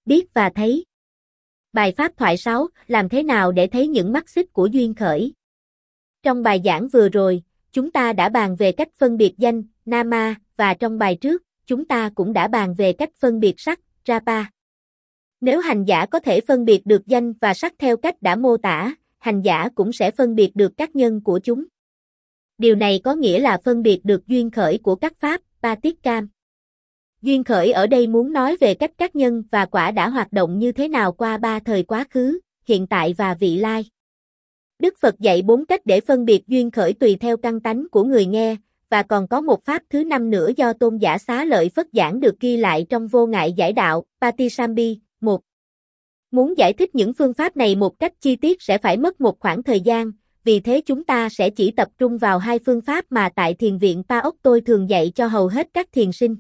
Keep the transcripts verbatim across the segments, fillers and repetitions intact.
biết và thấy. Bài pháp thoại sáu, làm thế nào để thấy những mắt xích của duyên khởi? Trong bài giảng vừa rồi, chúng ta đã bàn về cách phân biệt danh, nama, và trong bài trước, chúng ta cũng đã bàn về cách phân biệt sắc, rapa. Nếu hành giả có thể phân biệt được danh và sắc theo cách đã mô tả, hành giả cũng sẽ phân biệt được các nhân của chúng. Điều này có nghĩa là phân biệt được duyên khởi của các pháp, Paticam. Duyên khởi ở đây muốn nói về cách các nhân và quả đã hoạt động như thế nào qua ba thời quá khứ, hiện tại và vị lai. Đức Phật dạy bốn cách để phân biệt duyên khởi tùy theo căn tánh của người nghe, và còn có một pháp thứ năm nữa do tôn giả Xá Lợi Phất giảng được ghi lại trong Vô Ngại Giải Đạo, Patisambi, một. Muốn giải thích những phương pháp này một cách chi tiết sẽ phải mất một khoảng thời gian, vì thế chúng ta sẽ chỉ tập trung vào hai phương pháp mà tại thiền viện Pa Ốc tôi thường dạy cho hầu hết các thiền sinh.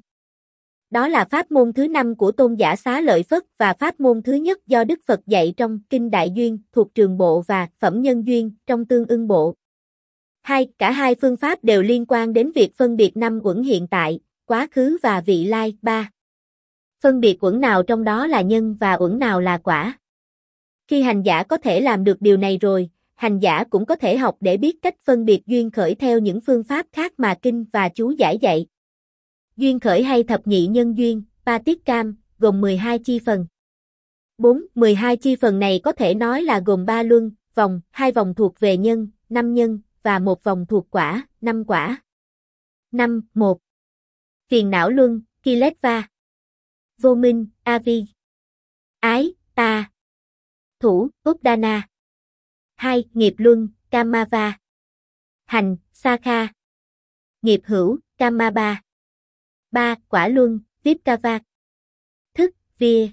Đó là pháp môn thứ năm của tôn giả Xá Lợi Phất và pháp môn thứ nhất do Đức Phật dạy trong Kinh Đại Duyên thuộc Trường Bộ và Phẩm Nhân Duyên trong Tương Ưng Bộ. Hai, cả hai phương pháp đều liên quan đến việc phân biệt năm uẩn hiện tại, quá khứ và vị lai. Ba. Phân biệt uẩn nào trong đó là nhân và uẩn nào là quả. Khi hành giả có thể làm được điều này rồi, hành giả cũng có thể học để biết cách phân biệt duyên khởi theo những phương pháp khác mà kinh và chú giải dạy. Duyên khởi hay thập nhị nhân duyên, Paticam, gồm mười hai chi phần. bốn. mười hai chi phần này có thể nói là gồm ba luân, vòng, hai vòng thuộc về nhân, năm nhân, và một vòng thuộc quả, năm quả. năm. một. Phiền não luân, Kiletva. Vô minh, Avi. Ái, Ta. Thủ, Uddana. hai. Nghiệp luân, Kamava. Hành, Sakha. Nghiệp hữu, Kamaba. ba. Quả luân, Vipkava. Thức, Via.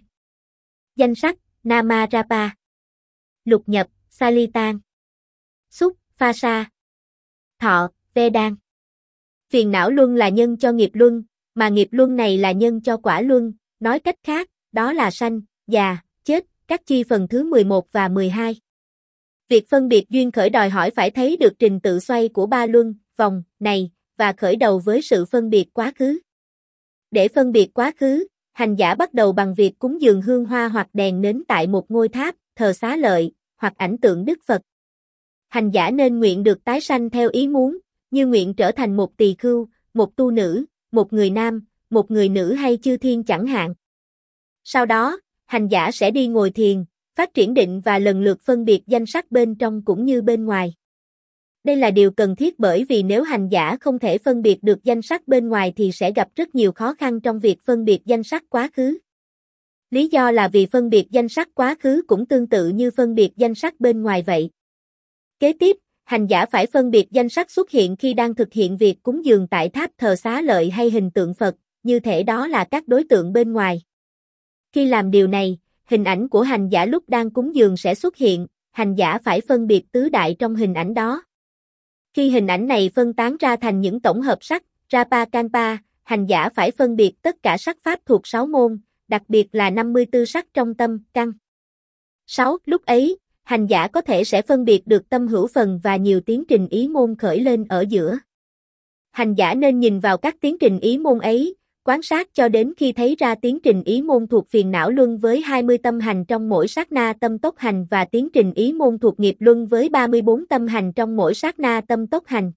Danh sắc, Namarapa. Lục nhập, Salitan. Xúc, Phasa. Thọ, Vedan. Phiền não luân là nhân cho nghiệp luân, mà nghiệp luân này là nhân cho quả luân, nói cách khác, đó là sanh, già, chết, các chi phần thứ mười một và mười hai. Việc phân biệt duyên khởi đòi hỏi phải thấy được trình tự xoay của ba luân, vòng, này, và khởi đầu với sự phân biệt quá khứ. Để phân biệt quá khứ, hành giả bắt đầu bằng việc cúng dường hương hoa hoặc đèn nến tại một ngôi tháp, thờ Xá Lợi, hoặc ảnh tượng Đức Phật. Hành giả nên nguyện được tái sanh theo ý muốn, như nguyện trở thành một tỳ khưu, một tu nữ, một người nam, một người nữ hay chư thiên chẳng hạn. Sau đó, hành giả sẽ đi ngồi thiền, phát triển định và lần lượt phân biệt danh sắc bên trong cũng như bên ngoài. Đây là điều cần thiết bởi vì nếu hành giả không thể phân biệt được danh sắc bên ngoài thì sẽ gặp rất nhiều khó khăn trong việc phân biệt danh sắc quá khứ. Lý do là vì phân biệt danh sắc quá khứ cũng tương tự như phân biệt danh sắc bên ngoài vậy. Kế tiếp, hành giả phải phân biệt danh sắc xuất hiện khi đang thực hiện việc cúng dường tại tháp thờ Xá Lợi hay hình tượng Phật, như thể đó là các đối tượng bên ngoài. Khi làm điều này, hình ảnh của hành giả lúc đang cúng dường sẽ xuất hiện, hành giả phải phân biệt tứ đại trong hình ảnh đó. Khi hình ảnh này phân tán ra thành những tổng hợp sắc, Rapa Kanpa, hành giả phải phân biệt tất cả sắc pháp thuộc sáu môn, đặc biệt là năm mươi tư sắc trong tâm, căn. sáu. Lúc ấy, hành giả có thể sẽ phân biệt được tâm hữu phần và nhiều tiến trình ý môn khởi lên ở giữa. Hành giả nên nhìn vào các tiến trình ý môn ấy, quan sát cho đến khi thấy ra tiến trình ý môn thuộc phiền não luân với hai mươi tâm hành trong mỗi sát na tâm tốc hành và tiến trình ý môn thuộc nghiệp luân với ba mươi bốn tâm hành trong mỗi sát na tâm tốc hành.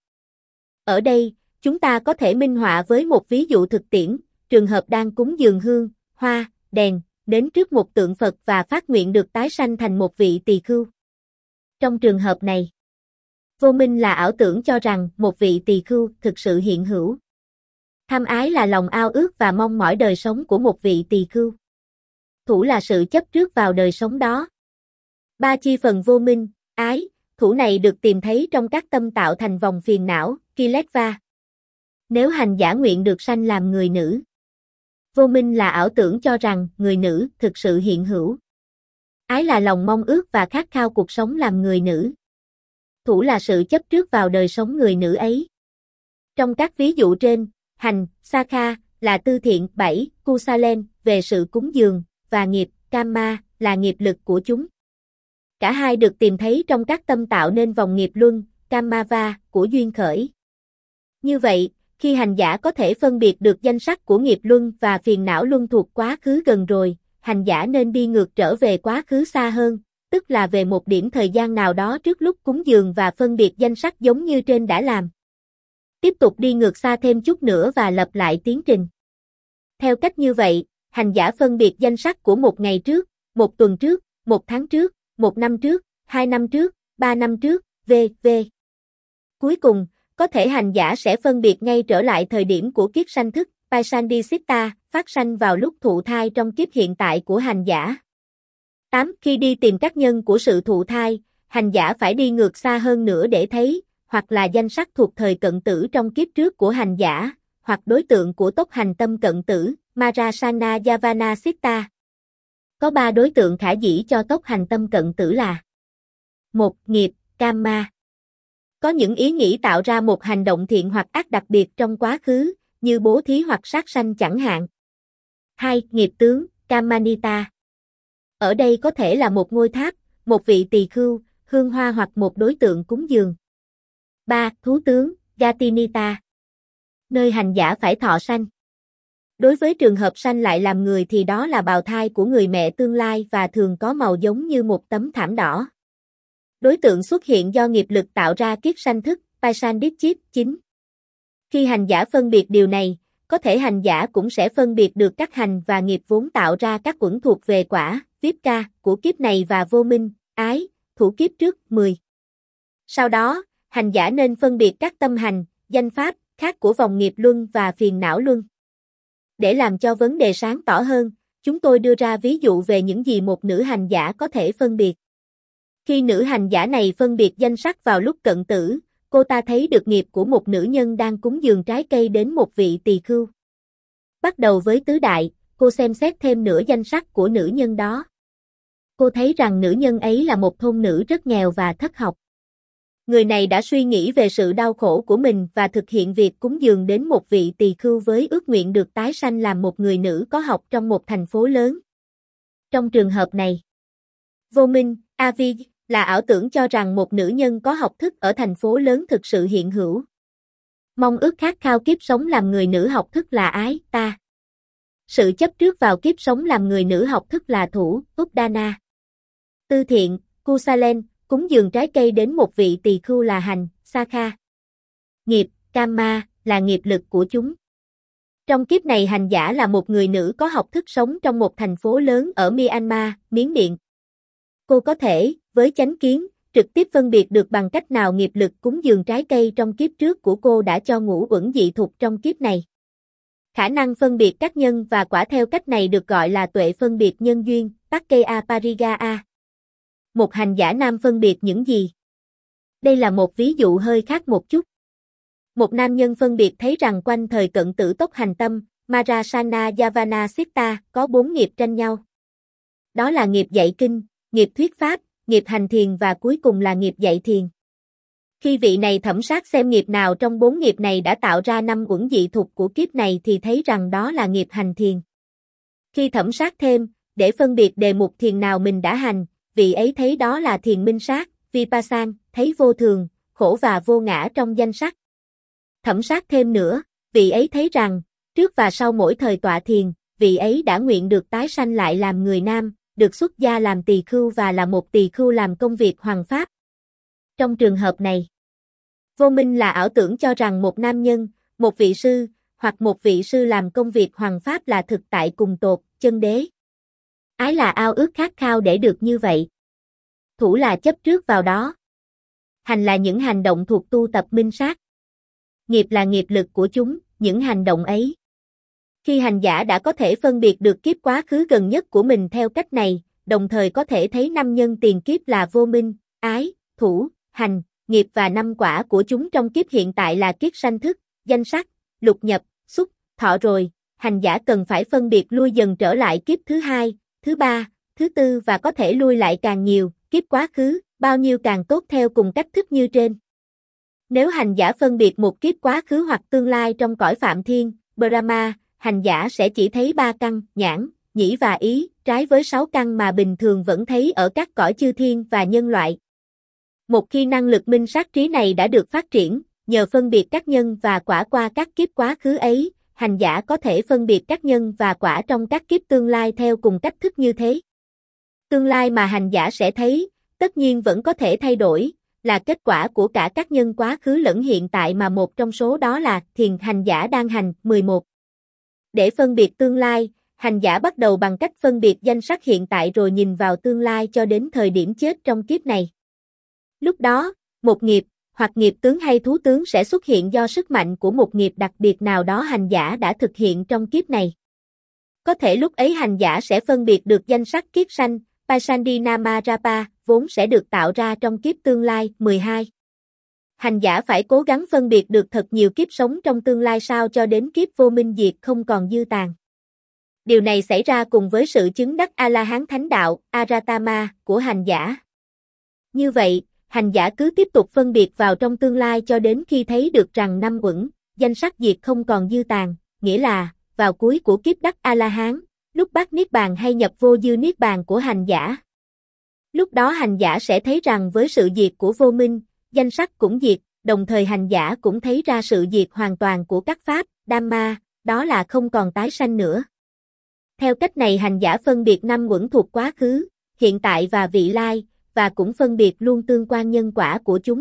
Ở đây, chúng ta có thể minh họa với một ví dụ thực tiễn, trường hợp đang cúng dường hương, hoa, đèn, đến trước một tượng Phật và phát nguyện được tái sanh thành một vị tỳ khưu. Trong trường hợp này, vô minh là ảo tưởng cho rằng một vị tỳ khưu thực sự hiện hữu. Tham ái là lòng ao ước và mong mỏi đời sống của một vị tỳ khưu. Thủ là sự chấp trước vào đời sống đó. Ba chi phần vô minh, ái, thủ này được tìm thấy trong các tâm tạo thành vòng phiền não, Kiletva. Nếu hành giả nguyện được sanh làm người nữ, vô minh là ảo tưởng cho rằng người nữ thực sự hiện hữu. Ái là lòng mong ước và khát khao cuộc sống làm người nữ. Thủ là sự chấp trước vào đời sống người nữ ấy. Trong các ví dụ trên, hành, Sakha, là tư thiện, bảy, Kusalen, về sự cúng dường, và nghiệp, Kama, là nghiệp lực của chúng. Cả hai được tìm thấy trong các tâm tạo nên vòng nghiệp luân, Kamava, của duyên khởi. Như vậy, khi hành giả có thể phân biệt được danh sắc của nghiệp luân và phiền não luân thuộc quá khứ gần rồi, hành giả nên đi ngược trở về quá khứ xa hơn, tức là về một điểm thời gian nào đó trước lúc cúng dường và phân biệt danh sắc giống như trên đã làm. Tiếp tục đi ngược xa thêm chút nữa và lặp lại tiến trình. Theo cách như vậy, hành giả phân biệt danh sắc của một ngày trước, một tuần trước, một tháng trước, một năm trước, hai năm trước, ba năm trước, vân vân. Cuối cùng, có thể hành giả sẽ phân biệt ngay trở lại thời điểm của kiếp sanh thức, Paisandhisitta, phát sanh vào lúc thụ thai trong kiếp hiện tại của hành giả. tám. Khi đi tìm các nhân của sự thụ thai, hành giả phải đi ngược xa hơn nữa để thấy, hoặc là danh sắc thuộc thời cận tử trong kiếp trước của hành giả, hoặc đối tượng của tốc hành tâm cận tử, Marasana Yavana Sitta. Có ba đối tượng khả dĩ cho tốc hành tâm cận tử là: một. Nghiệp, Kama. Có những ý nghĩ tạo ra một hành động thiện hoặc ác đặc biệt trong quá khứ, như bố thí hoặc sát sanh chẳng hạn. hai. Nghiệp tướng, Kamanita. Ở đây có thể là một ngôi tháp, một vị tỳ khưu, hương hoa hoặc một đối tượng cúng dường. ba. Thú tướng, Gatinita. Nơi hành giả phải thọ sanh. Đối với trường hợp sanh lại làm người thì đó là bào thai của người mẹ tương lai và thường có màu giống như một tấm thảm đỏ. Đối tượng xuất hiện do nghiệp lực tạo ra kiếp sanh thức, Paisandhicit chín. Khi hành giả phân biệt điều này, có thể hành giả cũng sẽ phân biệt được các hành và nghiệp vốn tạo ra các uẩn thuộc về quả, Vipka, của kiếp này và vô minh, ái, thủ kiếp trước, mười. Sau đó, hành giả nên phân biệt các tâm hành, danh pháp, khác của vòng nghiệp luân và phiền não luân. Để làm cho vấn đề sáng tỏ hơn, chúng tôi đưa ra ví dụ về những gì một nữ hành giả có thể phân biệt. Khi nữ hành giả này phân biệt danh sắc vào lúc cận tử, cô ta thấy được nghiệp của một nữ nhân đang cúng dường trái cây đến một vị tỳ khưu. Bắt đầu với tứ đại, cô xem xét thêm nửa danh sắc của nữ nhân đó. Cô thấy rằng nữ nhân ấy là một thôn nữ rất nghèo và thất học. Người này đã suy nghĩ về sự đau khổ của mình và thực hiện việc cúng dường đến một vị tỳ khưu với ước nguyện được tái sanh làm một người nữ có học trong một thành phố lớn. Trong trường hợp này, vô minh, Avi, là ảo tưởng cho rằng một nữ nhân có học thức ở thành phố lớn thực sự hiện hữu. Mong ước khát khao kiếp sống làm người nữ học thức là ái, ta. Sự chấp trước vào kiếp sống làm người nữ học thức là thủ, Uddana. Tư thiện, Kusalen, cúng dường trái cây đến một vị tỳ khưu là hành, Sakha. Nghiệp, Kama, là nghiệp lực của chúng. Trong kiếp này hành giả là một người nữ có học thức sống trong một thành phố lớn ở Myanmar, Miến Điện. Cô có thể, với chánh kiến, trực tiếp phân biệt được bằng cách nào nghiệp lực cúng dường trái cây trong kiếp trước của cô đã cho ngũ uẩn dị thục trong kiếp này. Khả năng phân biệt các nhân và quả theo cách này được gọi là tuệ phân biệt nhân duyên, Pakkeya Parigaa. Một hành giả nam phân biệt những gì? Đây là một ví dụ hơi khác một chút. Một nam nhân phân biệt thấy rằng quanh thời cận tử tốc hành tâm, Marasana Yavana Sitta, có bốn nghiệp tranh nhau. Đó là nghiệp dạy kinh, nghiệp thuyết pháp, nghiệp hành thiền và cuối cùng là nghiệp dạy thiền. Khi vị này thẩm sát xem nghiệp nào trong bốn nghiệp này đã tạo ra năm uẩn dị thục của kiếp này thì thấy rằng đó là nghiệp hành thiền. Khi thẩm sát thêm, để phân biệt đề mục thiền nào mình đã hành, vị ấy thấy đó là thiền minh sát, Vipassana, thấy vô thường, khổ và vô ngã trong danh sắc. Thẩm sát thêm nữa, vị ấy thấy rằng, trước và sau mỗi thời tọa thiền, vị ấy đã nguyện được tái sanh lại làm người nam, được xuất gia làm tỳ khưu và là một tỳ khưu làm công việc hoằng pháp. Trong trường hợp này, vô minh là ảo tưởng cho rằng một nam nhân, một vị sư, hoặc một vị sư làm công việc hoằng pháp là thực tại cùng tột, chân đế. Ái là ao ước khát khao để được như vậy. Thủ là chấp trước vào đó. Hành là những hành động thuộc tu tập minh sát. Nghiệp là nghiệp lực của chúng, những hành động ấy. Khi hành giả đã có thể phân biệt được kiếp quá khứ gần nhất của mình theo cách này, đồng thời có thể thấy năm nhân tiền kiếp là vô minh, ái, thủ, hành, nghiệp và năm quả của chúng trong kiếp hiện tại là kiếp sanh thức, danh sắc, lục nhập, xúc, thọ rồi, hành giả cần phải phân biệt lui dần trở lại kiếp thứ hai, thứ ba, thứ tư và có thể lui lại càng nhiều, kiếp quá khứ, bao nhiêu càng tốt theo cùng cách thức như trên. Nếu hành giả phân biệt một kiếp quá khứ hoặc tương lai trong cõi Phạm Thiên, Brahma, hành giả sẽ chỉ thấy ba căn, nhãn, nhĩ và ý, trái với sáu căn mà bình thường vẫn thấy ở các cõi chư thiên và nhân loại. Một khi năng lực minh sát trí này đã được phát triển, nhờ phân biệt các nhân và quả qua các kiếp quá khứ ấy, hành giả có thể phân biệt các nhân và quả trong các kiếp tương lai theo cùng cách thức như thế. Tương lai mà hành giả sẽ thấy, tất nhiên vẫn có thể thay đổi, là kết quả của cả các nhân quá khứ lẫn hiện tại mà một trong số đó là thiền hành giả đang hành. mười một. Để phân biệt tương lai, hành giả bắt đầu bằng cách phân biệt danh sắc hiện tại rồi nhìn vào tương lai cho đến thời điểm chết trong kiếp này. Lúc đó, một nghiệp, hoặc nghiệp tướng hay thú tướng sẽ xuất hiện do sức mạnh của một nghiệp đặc biệt nào đó hành giả đã thực hiện trong kiếp này. Có thể lúc ấy hành giả sẽ phân biệt được danh sắc kiếp sanh, Paisandhi-nama Rapa, vốn sẽ được tạo ra trong kiếp tương lai. mười hai. Hành giả phải cố gắng phân biệt được thật nhiều kiếp sống trong tương lai sao cho đến kiếp vô minh diệt không còn dư tàn. Điều này xảy ra cùng với sự chứng đắc A-la-hán thánh đạo, Aratama, của hành giả. Như vậy, hành giả cứ tiếp tục phân biệt vào trong tương lai cho đến khi thấy được rằng năm uẩn, danh sắc diệt không còn dư tàn, nghĩa là, vào cuối của kiếp đắc A-la-hán, lúc bát niết bàn hay nhập vô dư niết bàn của hành giả. Lúc đó hành giả sẽ thấy rằng với sự diệt của vô minh, danh sắc cũng diệt, đồng thời hành giả cũng thấy ra sự diệt hoàn toàn của các pháp, Dhamma, đó là không còn tái sanh nữa. Theo cách này hành giả phân biệt năm uẩn thuộc quá khứ, hiện tại và vị lai, và cũng phân biệt luôn tương quan nhân quả của chúng.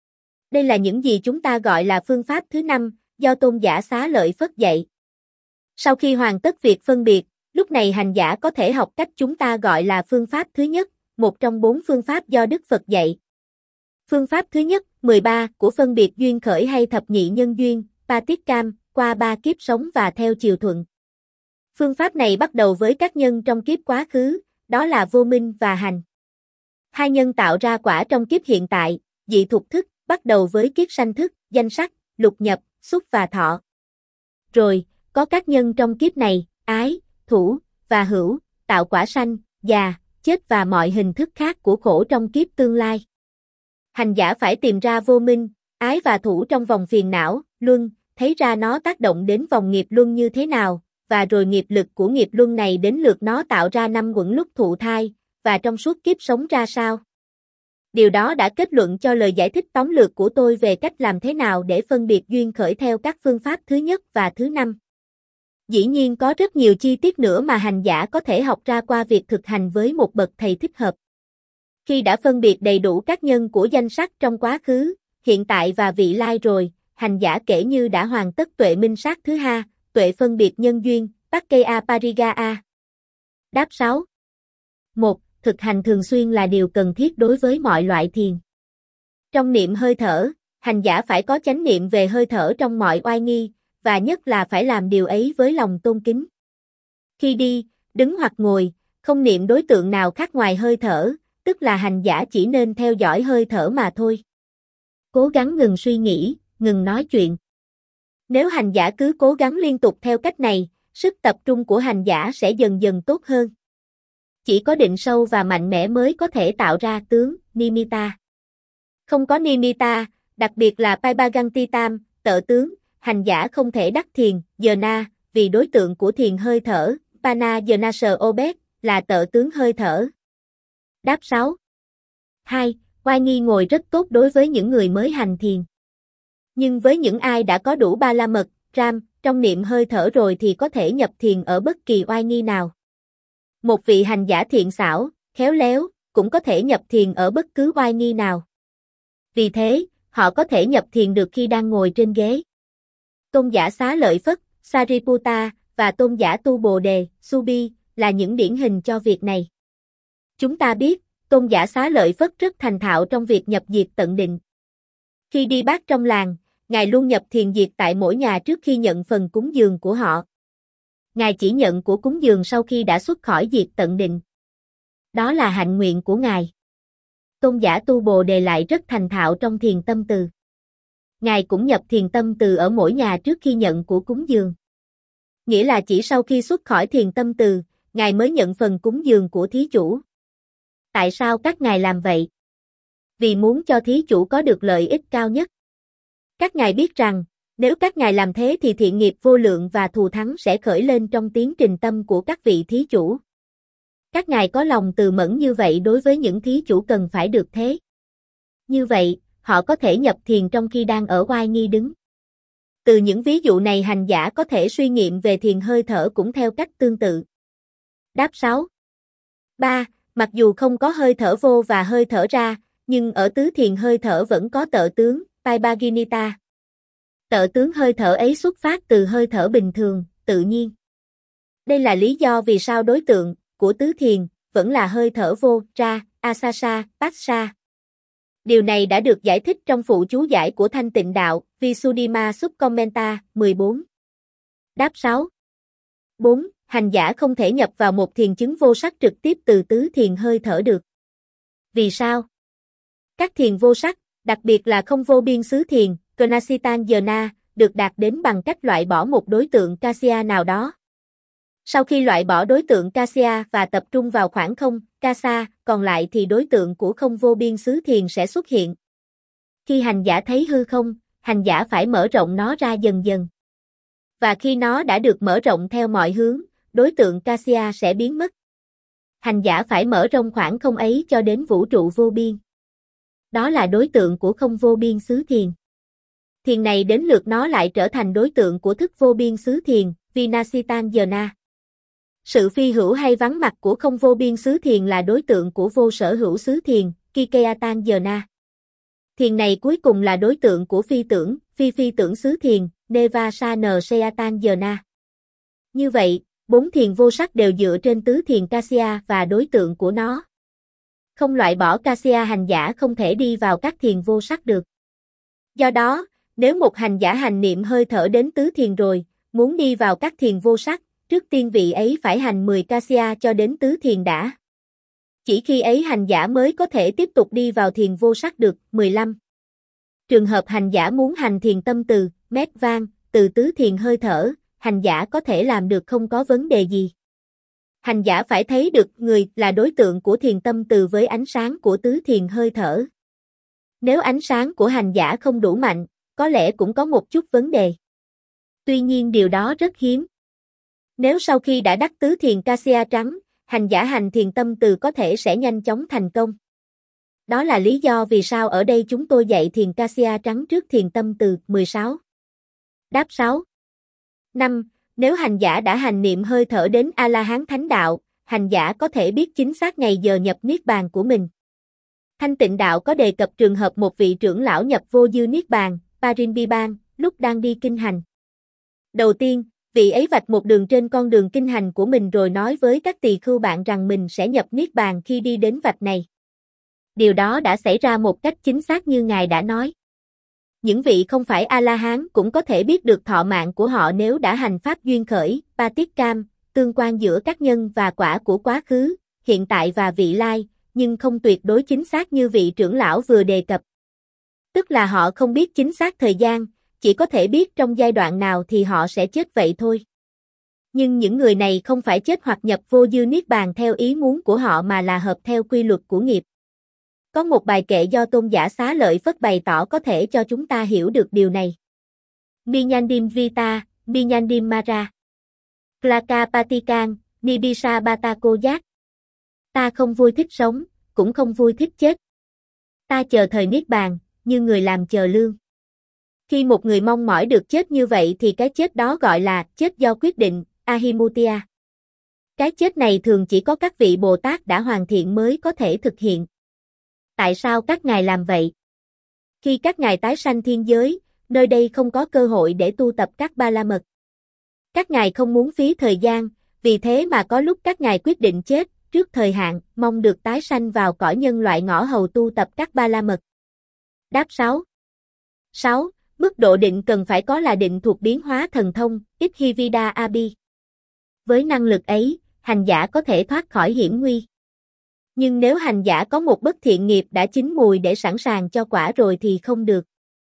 Đây là những gì chúng ta gọi là phương pháp thứ năm, do tôn giả Xá Lợi Phất dạy. Sau khi hoàn tất việc phân biệt, lúc này hành giả có thể học cách chúng ta gọi là phương pháp thứ nhất, một trong bốn phương pháp do Đức Phật dạy. Phương pháp thứ nhất, mười ba, của phân biệt duyên khởi hay thập nhị nhân duyên, Patikkam, qua ba kiếp sống và theo chiều thuận. Phương pháp này bắt đầu với các nhân trong kiếp quá khứ, đó là vô minh và hành. Hai nhân tạo ra quả trong kiếp hiện tại, dị thục thức, bắt đầu với kiếp sanh thức, danh sắc, lục nhập, xúc và thọ. Rồi, có các nhân trong kiếp này, ái, thủ, và hữu, tạo quả sanh, già, chết và mọi hình thức khác của khổ trong kiếp tương lai. Hành giả phải tìm ra vô minh, ái và thủ trong vòng phiền não, luân, thấy ra nó tác động đến vòng nghiệp luân như thế nào, và rồi nghiệp lực của nghiệp luân này đến lượt nó tạo ra năm uẩn lúc thụ thai, và trong suốt kiếp sống ra sao. Điều đó đã kết luận cho lời giải thích tóm lược của tôi về cách làm thế nào để phân biệt duyên khởi theo các phương pháp thứ nhất và thứ năm. Dĩ nhiên có rất nhiều chi tiết nữa mà hành giả có thể học ra qua việc thực hành với một bậc thầy thích hợp. Khi đã phân biệt đầy đủ các nhân của danh sắc trong quá khứ, hiện tại và vị lai rồi, hành giả kể như đã hoàn tất tuệ minh sát thứ hai, tuệ phân biệt nhân duyên, Pakkaya Parigaya. Đáp sáu. một. Thực hành thường xuyên là điều cần thiết đối với mọi loại thiền. Trong niệm hơi thở, hành giả phải có chánh niệm về hơi thở trong mọi oai nghi, và nhất là phải làm điều ấy với lòng tôn kính. Khi đi, đứng hoặc ngồi, không niệm đối tượng nào khác ngoài hơi thở, tức là hành giả chỉ nên theo dõi hơi thở mà thôi. Cố gắng ngừng suy nghĩ, ngừng nói chuyện. Nếu hành giả cứ cố gắng liên tục theo cách này, sức tập trung của hành giả sẽ dần dần tốt hơn. Chỉ có định sâu và mạnh mẽ mới có thể tạo ra tướng, nimitta. Không có nimitta, đặc biệt là Paibagantitam, tợ tướng, hành giả không thể đắc thiền, jhana, vì đối tượng của thiền hơi thở, Pana Jhanasa Obet, là tợ tướng hơi thở. Đáp sáu. hai. Oai nghi ngồi rất tốt đối với những người mới hành thiền. Nhưng với những ai đã có đủ ba la mật, ram, trong niệm hơi thở rồi thì có thể nhập thiền ở bất kỳ oai nghi nào. Một vị hành giả thiện xảo, khéo léo, cũng có thể nhập thiền ở bất cứ oai nghi nào. Vì thế, họ có thể nhập thiền được khi đang ngồi trên ghế. Tôn giả Xá Lợi Phất, Sariputta, và tôn giả Tu Bồ Đề, Subi, là những điển hình cho việc này. Chúng ta biết, tôn giả Xá Lợi Phất rất thành thạo trong việc nhập diệt tận định. Khi đi bát trong làng, Ngài luôn nhập thiền diệt tại mỗi nhà trước khi nhận phần cúng dường của họ. Ngài chỉ nhận của cúng dường sau khi đã xuất khỏi diệt tận định. Đó là hạnh nguyện của Ngài. Tôn giả Tu Bồ Đề lại rất thành thạo trong thiền tâm từ. Ngài cũng nhập thiền tâm từ ở mỗi nhà trước khi nhận của cúng dường. Nghĩa là chỉ sau khi xuất khỏi thiền tâm từ, Ngài mới nhận phần cúng dường của thí chủ. Tại sao các ngài làm vậy? Vì muốn cho thí chủ có được lợi ích cao nhất. Các ngài biết rằng, nếu các ngài làm thế thì thiện nghiệp vô lượng và thù thắng sẽ khởi lên trong tiến trình tâm của các vị thí chủ. Các ngài có lòng từ mẫn như vậy đối với những thí chủ cần phải được thế. Như vậy, họ có thể nhập thiền trong khi đang ở oai nghi đứng. Từ những ví dụ này hành giả có thể suy nghiệm về thiền hơi thở cũng theo cách tương tự. Đáp sáu. ba. Mặc dù không có hơi thở vô và hơi thở ra, nhưng ở tứ thiền hơi thở vẫn có tợ tướng, Paibaginita. Tợ tướng hơi thở ấy xuất phát từ hơi thở bình thường, tự nhiên. Đây là lý do vì sao đối tượng của tứ thiền vẫn là hơi thở vô, ra, Asasa, Passa. Điều này đã được giải thích trong phụ chú giải của Thanh Tịnh Đạo, Visuddhimagga Subcommenta, mười bốn. Đáp sáu. bốn. Hành giả không thể nhập vào một thiền chứng vô sắc trực tiếp từ tứ thiền hơi thở được. Vì sao? Các thiền vô sắc, đặc biệt là không vô biên xứ thiền, Kanasitan Dhyana, được đạt đến bằng cách loại bỏ một đối tượng Kasya nào đó. Sau khi loại bỏ đối tượng Kasya và tập trung vào khoảng không, Kasa, còn lại thì đối tượng của không vô biên xứ thiền sẽ xuất hiện. Khi hành giả thấy hư không, hành giả phải mở rộng nó ra dần dần. Và khi nó đã được mở rộng theo mọi hướng, đối tượng Kasya sẽ biến mất. Hành giả phải mở rộng khoảng không ấy cho đến vũ trụ vô biên. Đó là đối tượng của không vô biên xứ thiền. Thiền này đến lượt nó lại trở thành đối tượng của thức vô biên xứ thiền, Vinasitan Dhyana. Sự phi hữu hay vắng mặt của không vô biên xứ thiền là đối tượng của vô sở hữu xứ thiền, Kikeyatan Dhyana. Thiền này cuối cùng là đối tượng của phi tưởng, phi phi tưởng xứ thiền, Nevasana Dhyana. Như vậy, bốn thiền vô sắc đều dựa trên tứ thiền Kasya và đối tượng của nó. Không loại bỏ Kasya hành giả không thể đi vào các thiền vô sắc được. Do đó, nếu một hành giả hành niệm hơi thở đến tứ thiền rồi, muốn đi vào các thiền vô sắc, trước tiên vị ấy phải hành mười Kasya cho đến tứ thiền đã. Chỉ khi ấy hành giả mới có thể tiếp tục đi vào thiền vô sắc được. mười lăm. Trường hợp hành giả muốn hành thiền tâm từ, mét vang, từ tứ thiền hơi thở, hành giả có thể làm được không có vấn đề gì. Hành giả phải thấy được người là đối tượng của thiền tâm từ với ánh sáng của tứ thiền hơi thở. Nếu ánh sáng của hành giả không đủ mạnh, có lẽ cũng có một chút vấn đề. Tuy nhiên điều đó rất hiếm. Nếu sau khi đã đắc tứ thiền Kasya trắng, hành giả hành thiền tâm từ có thể sẽ nhanh chóng thành công. Đó là lý do vì sao ở đây chúng tôi dạy thiền Kasya trắng trước thiền tâm từ. mười sáu. Đáp sáu. năm. Nếu hành giả đã hành niệm hơi thở đến A-la-hán thánh đạo, hành giả có thể biết chính xác ngày giờ nhập niết bàn của mình. Thanh Tịnh Đạo có đề cập trường hợp một vị trưởng lão nhập vô dư niết bàn, Parinbiban, lúc đang đi kinh hành. Đầu tiên, vị ấy vạch một đường trên con đường kinh hành của mình rồi nói với các tỳ khưu bạn rằng mình sẽ nhập niết bàn khi đi đến vạch này. Điều đó đã xảy ra một cách chính xác như Ngài đã nói. Những vị không phải A-la-hán cũng có thể biết được thọ mạng của họ nếu đã hành pháp duyên khởi, Patikkam, tương quan giữa các nhân và quả của quá khứ, hiện tại và vị lai, nhưng không tuyệt đối chính xác như vị trưởng lão vừa đề cập. Tức là họ không biết chính xác thời gian, chỉ có thể biết trong giai đoạn nào thì họ sẽ chết vậy thôi. Nhưng những người này không phải chết hoặc nhập vô dư niết bàn theo ý muốn của họ mà là hợp theo quy luật của nghiệp. Có một bài kệ do tôn giả Xá Lợi Phất bày tỏ có thể cho chúng ta hiểu được điều này. Minyandim Vita, Minyandim Mara. Klaka Patikan, Nibisa Batako Giác. Ta không vui thích sống, cũng không vui thích chết. Ta chờ thời niết bàn, như người làm chờ lương. Khi một người mong mỏi được chết như vậy thì cái chết đó gọi là chết do quyết định, Ahimutya. Cái chết này thường chỉ có các vị Bồ Tát đã hoàn thiện mới có thể thực hiện. Tại sao các ngài làm vậy? Khi các ngài tái sanh thiên giới, nơi đây không có cơ hội để tu tập các ba la mật. Các ngài không muốn phí thời gian, vì thế mà có lúc các ngài quyết định chết trước thời hạn, mong được tái sanh vào cõi nhân loại ngõ hầu tu tập các ba la mật. Đáp sáu. sáu. Mức độ định cần phải có là định thuộc biến hóa thần thông, Ithivida Abi. Với năng lực ấy, hành giả có thể thoát khỏi hiểm nguy. Nhưng nếu hành giả có một bất thiện nghiệp đã chín mùi để sẵn sàng cho quả rồi thì không được.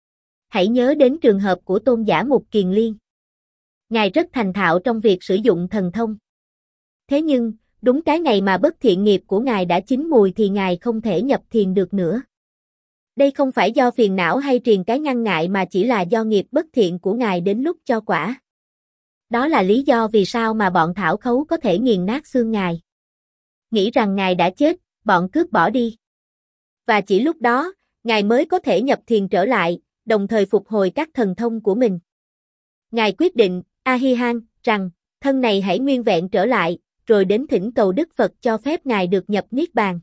Hãy nhớ đến trường hợp của tôn giả Mục Kiền Liên. Ngài rất thành thạo trong việc sử dụng thần thông. Thế nhưng, đúng cái ngày mà bất thiện nghiệp của Ngài đã chín mùi thì Ngài không thể nhập thiền được nữa. Đây không phải do phiền não hay triền cái ngăn ngại mà chỉ là do nghiệp bất thiện của Ngài đến lúc cho quả. Đó là lý do vì sao mà bọn thảo khấu có thể nghiền nát xương Ngài. Nghĩ rằng Ngài đã chết, bọn cướp bỏ đi. Và chỉ lúc đó, Ngài mới có thể nhập thiền trở lại, đồng thời phục hồi các thần thông của mình. Ngài quyết định, A-hi-han, rằng, thân này hãy nguyên vẹn trở lại, rồi đến thỉnh cầu Đức Phật cho phép Ngài được nhập Niết Bàn.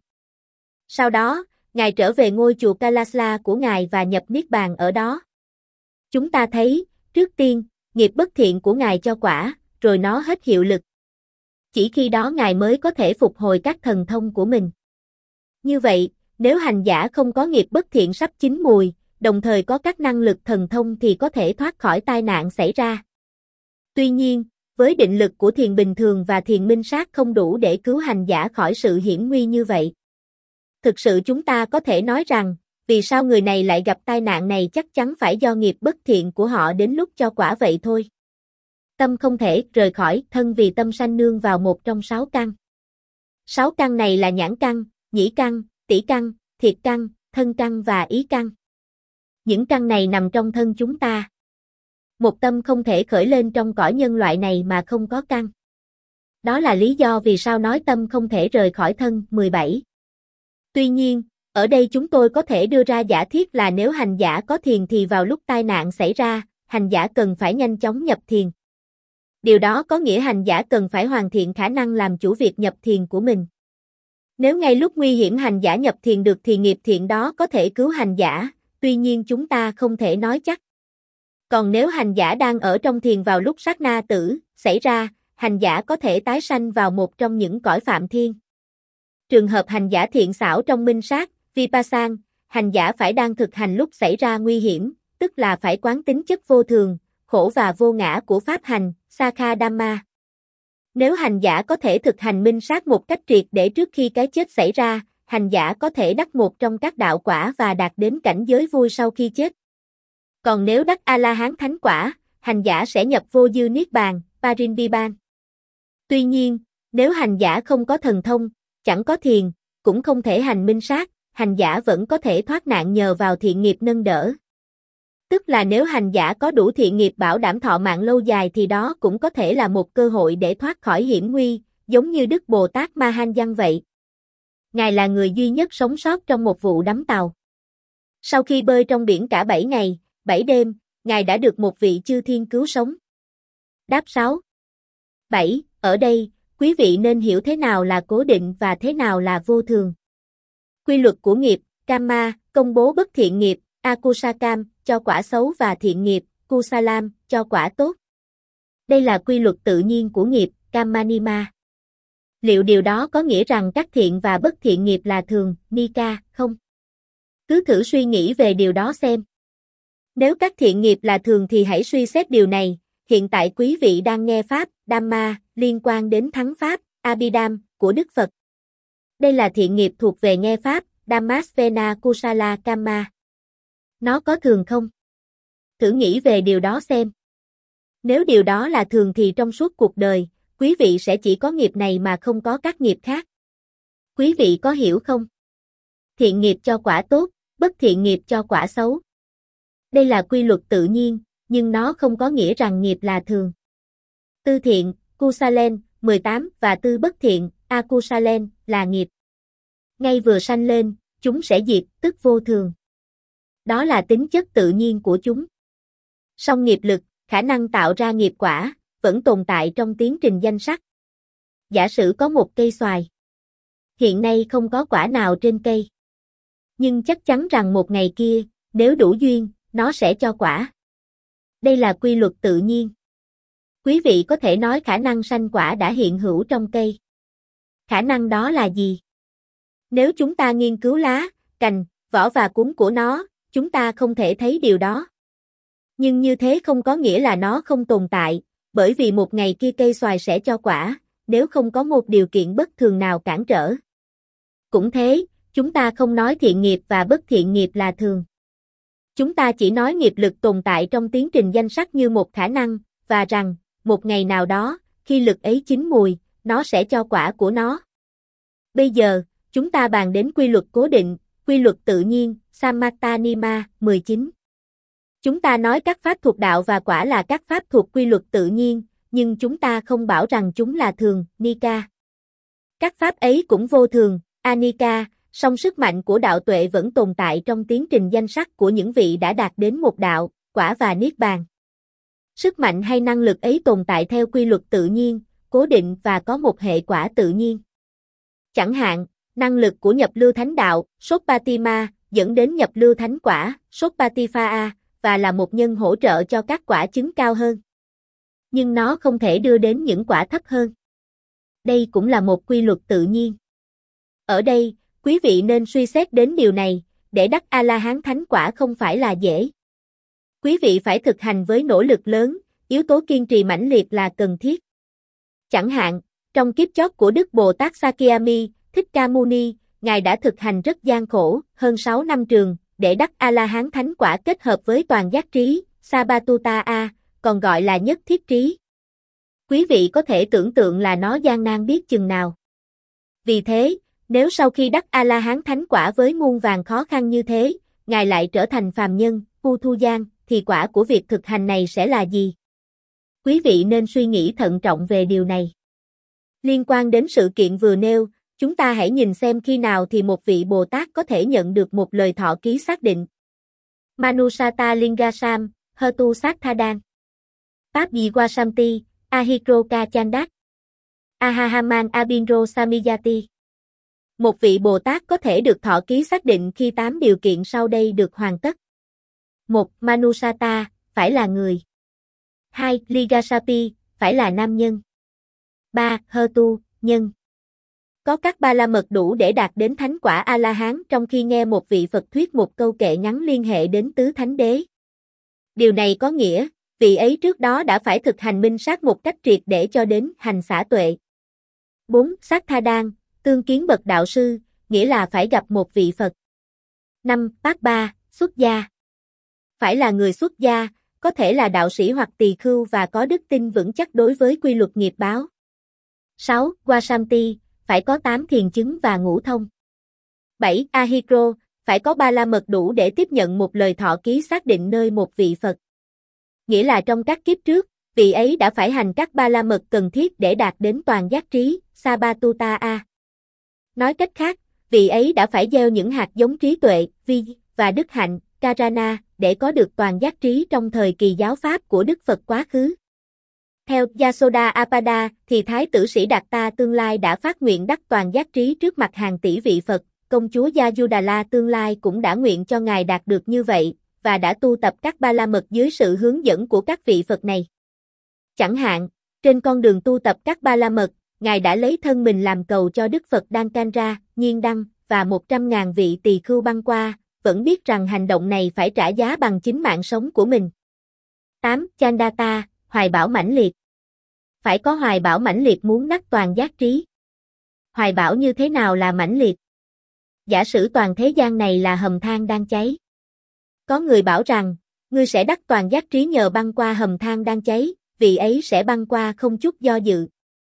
Sau đó, Ngài trở về ngôi chùa Kalasla của Ngài và nhập Niết Bàn ở đó. Chúng ta thấy, trước tiên, nghiệp bất thiện của Ngài cho quả, rồi nó hết hiệu lực. Chỉ khi đó Ngài mới có thể phục hồi các thần thông của mình. Như vậy, nếu hành giả không có nghiệp bất thiện sắp chín mùi, đồng thời có các năng lực thần thông thì có thể thoát khỏi tai nạn xảy ra. Tuy nhiên, với định lực của thiền bình thường và thiền minh sát không đủ để cứu hành giả khỏi sự hiểm nguy như vậy. Thực sự chúng ta có thể nói rằng, vì sao người này lại gặp tai nạn này chắc chắn phải do nghiệp bất thiện của họ đến lúc cho quả vậy thôi. Tâm không thể rời khỏi thân vì tâm sanh nương vào một trong sáu căn. Sáu căn này là nhãn căn, nhĩ căn, tỷ căn, thiệt căn, thân căn và ý căn. Những căn này nằm trong thân chúng ta. Một tâm không thể khởi lên trong cõi nhân loại này mà không có căn. Đó là lý do vì sao nói tâm không thể rời khỏi thân. mười bảy. Tuy nhiên, ở đây chúng tôi có thể đưa ra giả thiết là nếu hành giả có thiền thì vào lúc tai nạn xảy ra, hành giả cần phải nhanh chóng nhập thiền. Điều đó có nghĩa hành giả cần phải hoàn thiện khả năng làm chủ việc nhập thiền của mình. Nếu ngay lúc nguy hiểm hành giả nhập thiền được thì nghiệp thiện đó có thể cứu hành giả, tuy nhiên chúng ta không thể nói chắc. Còn nếu hành giả đang ở trong thiền vào lúc sát na tử xảy ra, hành giả có thể tái sanh vào một trong những cõi phạm thiên. Trường hợp hành giả thiện xảo trong minh sát, vipassana, hành giả phải đang thực hành lúc xảy ra nguy hiểm, tức là phải quán tính chất vô thường, khổ và vô ngã của pháp hành, Sakha Dhamma. Nếu hành giả có thể thực hành minh sát một cách triệt để trước khi cái chết xảy ra, hành giả có thể đắc một trong các đạo quả và đạt đến cảnh giới vui sau khi chết. Còn nếu đắc A-la-hán thánh quả, hành giả sẽ nhập vô dư niết bàn, Parinnibbana. Tuy nhiên, nếu hành giả không có thần thông, chẳng có thiền, cũng không thể hành minh sát, hành giả vẫn có thể thoát nạn nhờ vào thiện nghiệp nâng đỡ. Tức là nếu hành giả có đủ thiện nghiệp bảo đảm thọ mạng lâu dài thì đó cũng có thể là một cơ hội để thoát khỏi hiểm nguy, giống như Đức Bồ Tát Ma Han Văn vậy. Ngài là người duy nhất sống sót trong một vụ đắm tàu. Sau khi bơi trong biển cả bảy ngày, bảy đêm, Ngài đã được một vị chư thiên cứu sống. Đáp sáu. bảy. Ở đây, quý vị nên hiểu thế nào là cố định và thế nào là vô thường. Quy luật của nghiệp, Kamma, công bố bất thiện nghiệp, Akusakam, cho quả xấu và thiện nghiệp, Kusalam, cho quả tốt. Đây là quy luật tự nhiên của nghiệp, Kammanima. Liệu điều đó có nghĩa rằng các thiện và bất thiện nghiệp là thường, Nika, không? Cứ thử suy nghĩ về điều đó xem. Nếu các thiện nghiệp là thường thì hãy suy xét điều này, hiện tại quý vị đang nghe Pháp, Dhamma, liên quan đến thắng Pháp, Abhidhamma, của Đức Phật. Đây là thiện nghiệp thuộc về nghe Pháp, Dhammasvena Kusala Kamma. Nó có thường không? Thử nghĩ về điều đó xem. Nếu điều đó là thường thì trong suốt cuộc đời, quý vị sẽ chỉ có nghiệp này mà không có các nghiệp khác. Quý vị có hiểu không? Thiện nghiệp cho quả tốt, bất thiện nghiệp cho quả xấu. Đây là quy luật tự nhiên, nhưng nó không có nghĩa rằng nghiệp là thường. Tư thiện, Kusalen, mười tám và tư bất thiện, Akusalen, là nghiệp. Ngay vừa sanh lên, chúng sẽ diệt, tức vô thường. Đó là tính chất tự nhiên của chúng. Song nghiệp lực, khả năng tạo ra nghiệp quả, vẫn tồn tại trong tiến trình danh sắc. Giả sử có một cây xoài. Hiện nay không có quả nào trên cây. Nhưng chắc chắn rằng một ngày kia, nếu đủ duyên, nó sẽ cho quả. Đây là quy luật tự nhiên. Quý vị có thể nói khả năng sanh quả đã hiện hữu trong cây. Khả năng đó là gì? Nếu chúng ta nghiên cứu lá, cành, vỏ và cuống của nó, chúng ta không thể thấy điều đó. Nhưng như thế không có nghĩa là nó không tồn tại, bởi vì một ngày kia cây xoài sẽ cho quả, nếu không có một điều kiện bất thường nào cản trở. Cũng thế, chúng ta không nói thiện nghiệp và bất thiện nghiệp là thường. Chúng ta chỉ nói nghiệp lực tồn tại trong tiến trình danh sắc như một khả năng, và rằng, một ngày nào đó, khi lực ấy chín mùi, nó sẽ cho quả của nó. Bây giờ, chúng ta bàn đến quy luật cố định, quy luật tự nhiên, Samattanima, mười chín. Chúng ta nói các pháp thuộc đạo và quả là các pháp thuộc quy luật tự nhiên, nhưng chúng ta không bảo rằng chúng là thường, Nika. Các pháp ấy cũng vô thường, Anika, song sức mạnh của đạo tuệ vẫn tồn tại trong tiến trình danh sắc của những vị đã đạt đến một đạo, quả và niết bàn. Sức mạnh hay năng lực ấy tồn tại theo quy luật tự nhiên, cố định và có một hệ quả tự nhiên. Chẳng hạn, năng lực của nhập lưu thánh đạo, Sopatima, dẫn đến nhập lưu thánh quả, Sopatiphaa, và là một nhân hỗ trợ cho các quả chứng cao hơn. Nhưng nó không thể đưa đến những quả thấp hơn. Đây cũng là một quy luật tự nhiên. Ở đây, quý vị nên suy xét đến điều này, để đắc A-la-hán thánh quả không phải là dễ. Quý vị phải thực hành với nỗ lực lớn, yếu tố kiên trì mãnh liệt là cần thiết. Chẳng hạn, trong kiếp chót của Đức Bồ Tát Sakyamuni, Thích Ca Mâu Ni, Ngài đã thực hành rất gian khổ, hơn sáu năm trường, để đắc A-la-hán thánh quả kết hợp với toàn giác trí, Sabbatuta, còn gọi là nhất thiết trí. Quý vị có thể tưởng tượng là nó gian nan biết chừng nào. Vì thế, nếu sau khi đắc A-la-hán thánh quả với muôn vàn khó khăn như thế, Ngài lại trở thành phàm nhân, Puthujjan, thì quả của việc thực hành này sẽ là gì? Quý vị nên suy nghĩ thận trọng về điều này. Liên quan đến sự kiện vừa nêu, chúng ta hãy nhìn xem khi nào thì một vị Bồ Tát có thể nhận được một lời thọ ký xác định. Manusata Lingasam, Hertu Satthadan, Pháp Divasamti, Ahikroka Chandak, Ahahaman Abinro Samiyati. Một vị Bồ Tát có thể được thọ ký xác định khi tám điều kiện sau đây được hoàn tất. một. Manusata, phải là người. hai. Ligasapi, phải là nam nhân. ba. Hertu, nhân. Có các ba la mật đủ để đạt đến thánh quả A-la-hán trong khi nghe một vị Phật thuyết một câu kệ ngắn liên hệ đến tứ thánh đế. Điều này có nghĩa, vị ấy trước đó đã phải thực hành minh sát một cách triệt để cho đến hành xả tuệ. bốn. Satthadan, tương kiến bậc đạo sư, nghĩa là phải gặp một vị Phật. năm. Bát ba, xuất gia. Phải là người xuất gia, có thể là đạo sĩ hoặc tỳ khưu và có đức tin vững chắc đối với quy luật nghiệp báo. sáu. Vasamti, phải có tám thiền chứng và ngũ thông. bảy. Ahikro, phải có ba la mật đủ để tiếp nhận một lời thọ ký xác định nơi một vị Phật. Nghĩa là trong các kiếp trước, vị ấy đã phải hành các ba la mật cần thiết để đạt đến toàn giác trí, Sabbatuta. Nói cách khác, vị ấy đã phải gieo những hạt giống trí tuệ, vi, và đức hạnh, Karana, để có được toàn giác trí trong thời kỳ giáo pháp của Đức Phật quá khứ. Theo Yasoda Apada, thì Thái tử Sĩ Đạt Ta tương lai đã phát nguyện đắc toàn giác trí trước mặt hàng tỷ vị Phật, công chúa Yajudala tương lai cũng đã nguyện cho Ngài đạt được như vậy, và đã tu tập các ba la mật dưới sự hướng dẫn của các vị Phật này. Chẳng hạn, trên con đường tu tập các ba la mật, Ngài đã lấy thân mình làm cầu cho Đức Phật Đan-can-ra, Nhiên Đăng, và một trăm ngàn vị tỳ khưu băng qua, vẫn biết rằng hành động này phải trả giá bằng chính mạng sống của mình. tám. Chandata, hoài bão mãnh liệt. Phải có hoài bão mãnh liệt muốn đắc toàn giác trí. Hoài bão như thế nào là mãnh liệt? Giả sử toàn thế gian này là hầm than đang cháy. Có người bảo rằng, ngươi sẽ đắc toàn giác trí nhờ băng qua hầm than đang cháy, vị ấy sẽ băng qua không chút do dự.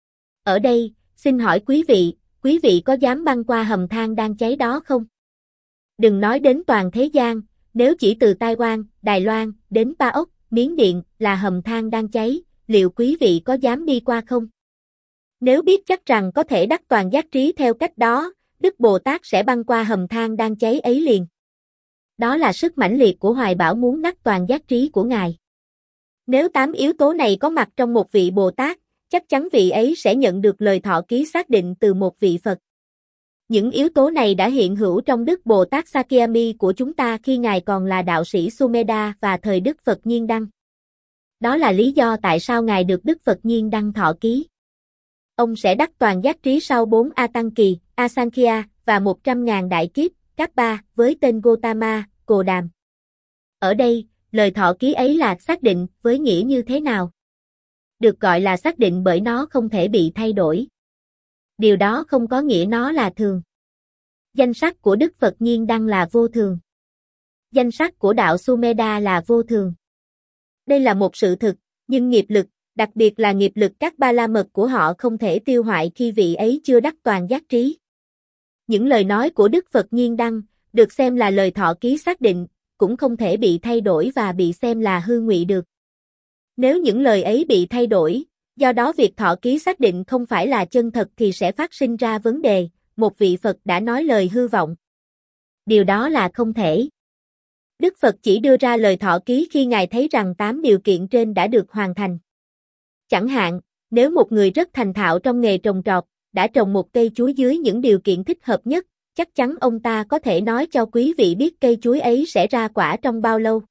Ở đây, xin hỏi quý vị, quý vị có dám băng qua hầm than đang cháy đó không? Đừng nói đến toàn thế gian, nếu chỉ từ Taiwan, Đài Loan, đến Pa Ốc, Miến Điện là hầm than đang cháy, liệu quý vị có dám đi qua không? Nếu biết chắc rằng có thể đắc toàn giác trí theo cách đó, Đức Bồ Tát sẽ băng qua hầm than đang cháy ấy liền. Đó là sức mãnh liệt của hoài bão muốn đắc toàn giác trí của Ngài. Nếu tám yếu tố này có mặt trong một vị Bồ Tát, chắc chắn vị ấy sẽ nhận được lời thọ ký xác định từ một vị Phật. Những yếu tố này đã hiện hữu trong Đức Bồ Tát Sakyamuni của chúng ta khi Ngài còn là đạo sĩ Sumedha và thời Đức Phật Nhiên Đăng. Đó là lý do tại sao Ngài được Đức Phật Nhiên Đăng thọ ký. Ông sẽ đắc toàn giác trí sau bốn A Tăng Kỳ, Asankhya, và một trăm ngàn đại kiếp, cấp ba, với tên Gotama, Cồ Đàm. Ở đây, lời thọ ký ấy là xác định với nghĩa như thế nào? Được gọi là xác định bởi nó không thể bị thay đổi. Điều đó không có nghĩa nó là thường. Danh sắc của Đức Phật Nhiên Đăng là vô thường. Danh sắc của đạo Sumedha là vô thường. Đây là một sự thực, nhưng nghiệp lực, đặc biệt là nghiệp lực các ba la mật của họ không thể tiêu hoại khi vị ấy chưa đắc toàn giác trí. Những lời nói của Đức Phật Nhiên Đăng, được xem là lời thọ ký xác định, cũng không thể bị thay đổi và bị xem là hư ngụy được. Nếu những lời ấy bị thay đổi, do đó việc thọ ký xác định không phải là chân thật thì sẽ phát sinh ra vấn đề, một vị Phật đã nói lời hư vọng. Điều đó là không thể. Đức Phật chỉ đưa ra lời thọ ký khi Ngài thấy rằng tám điều kiện trên đã được hoàn thành. Chẳng hạn, nếu một người rất thành thạo trong nghề trồng trọt, đã trồng một cây chuối dưới những điều kiện thích hợp nhất, chắc chắn ông ta có thể nói cho quý vị biết cây chuối ấy sẽ ra quả trong bao lâu.